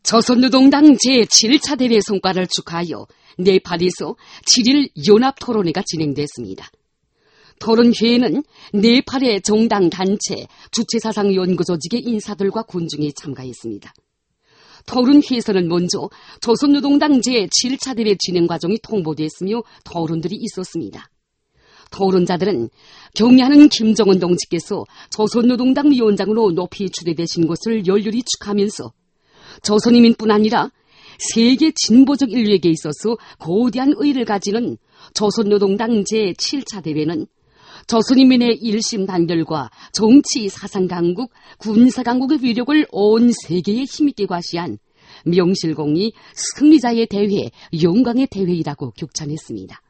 조선노동당 제7차 대회 성과를 축하하여 네팔에서 7일 연합토론회가 진행됐습니다. 토론회에는 네팔의 정당 단체 주체사상 연구조직의 인사들과 군중이 참가했습니다. 토론회에서는 먼저 조선노동당 제7차 대회 진행 과정이 통보됐으며 토론들이 있었습니다. 토론자들은 경의하는 김정은 동지께서 조선노동당 위원장으로 높이 추대되신 것을 열렬히 축하하면서 조선인민뿐 아니라 세계 진보적 인류에게 있어서 거대한 의의를 가지는 조선노동당 제7차 대회는 조선인민의 일심단결과 정치, 사상강국, 군사강국의 위력을 온 세계에 힘있게 과시한 명실공히 승리자의 대회, 영광의 대회이라고 격찬했습니다.